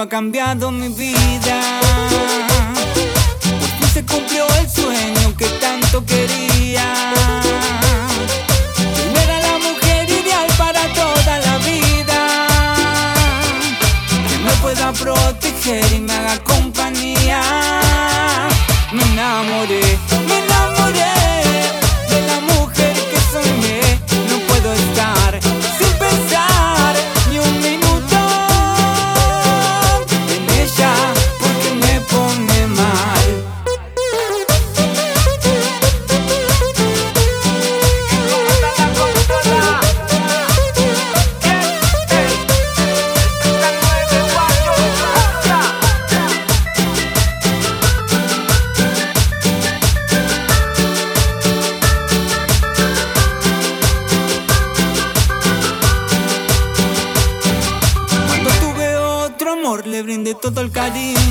ha cambiado mi vida. Por fin se cumplió el sueño que tanto quería. Tener a la mujer ideal para toda la vida, que me pueda proteger y me haga compañía. Me enamoré de la mujer que soñé. No puedo estar sin pensar ni un minuto en ella, porque me pone mal. Le brindé todo el cariño.